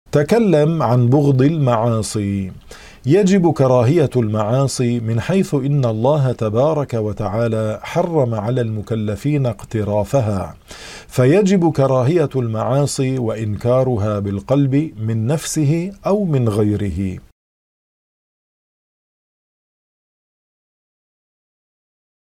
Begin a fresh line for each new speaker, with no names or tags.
تكلم عن بغض المعاصي. يجب كراهية المعاصي من حيث إن الله تبارك وتعالى حرم على المكلفين اقترافها، فيجب كراهية المعاصي وإنكارها بالقلب من نفسه أو من غيره.